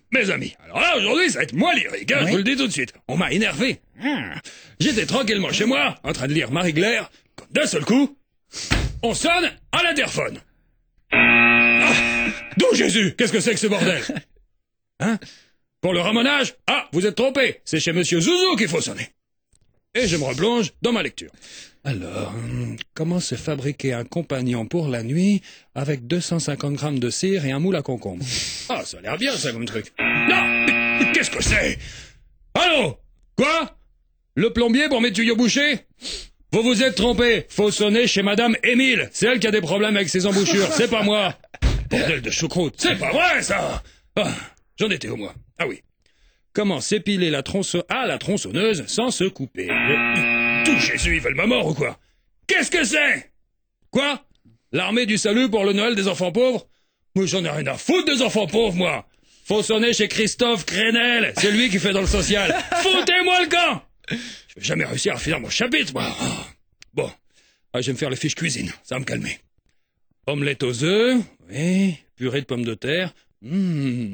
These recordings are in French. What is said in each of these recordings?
mes amis, alors là, aujourd'hui, ça va être moins lyrique, hein, Oui. je vous le dis tout de suite. On m'a énervé. J'étais tranquillement chez moi, en train de lire Marie-Claire, quand d'un seul coup, on sonne à l'interphone. Ah, d'où Jésus? Qu'est-ce que c'est que ce bordel? Hein? Pour le ramonage? Ah, vous êtes trompé, c'est chez Monsieur Zouzou qu'il faut sonner. Et je me replonge dans ma lecture. Alors, comment se fabriquer un compagnon pour la nuit avec 250 grammes de cire et un moule à concombre? Ah, ça a l'air bien, ça, comme truc. Non, mais qu'est-ce que c'est? Allô? Quoi? Le plombier pour mes tuyaux bouchés? Vous vous êtes trompé. Faut sonner chez Madame Émile. C'est elle qui a des problèmes avec ses embouchures. C'est pas moi. Bordel de choucroute. C'est pas vrai, ça. Ah, j'en étais au moins. Ah oui. Comment s'épiler la tronçonneuse sans se couper? Tout Jésus, ils veulent ma mort ou quoi? Qu'est-ce que c'est? Quoi? L'armée du salut pour le Noël des enfants pauvres? Moi, j'en ai rien à foutre des enfants pauvres, moi. Faut sonner chez Christophe Crénel. C'est lui qui fait dans le social. Foutez-moi le camp! Je vais jamais réussir à finir mon chapitre, moi. Bon. Ah, je vais me faire les fiches cuisine. Ça va me calmer. Omelette aux œufs. Oui. Purée de pommes de terre. Oui!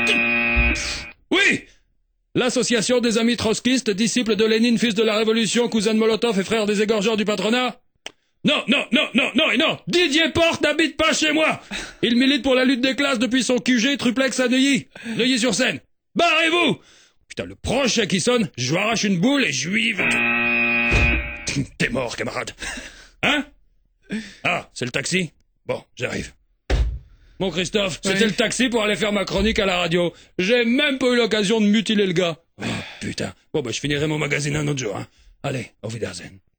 L'association des amis trotskistes, disciples de Lénine, fils de la Révolution, cousin de Molotov et frère des égorgeurs du patronat? Non, non, non, non, non et non! Didier Porte n'habite pas chez moi! Il milite pour la lutte des classes depuis son QG triplex à Neuilly. Neuilly-sur-Seine. Barrez-vous! Putain, le prochain qui sonne, je lui arrache une boule et juive. T'es mort, camarade. Hein? Ah, c'est le taxi? Bon, j'arrive. Bon, Christophe, c'était le taxi pour aller faire ma chronique à la radio. J'ai même pas eu l'occasion de mutiler le gars. Oh, putain. Bon, bah, je finirai mon magazine un autre jour, hein. Allez, au Wiedersehen.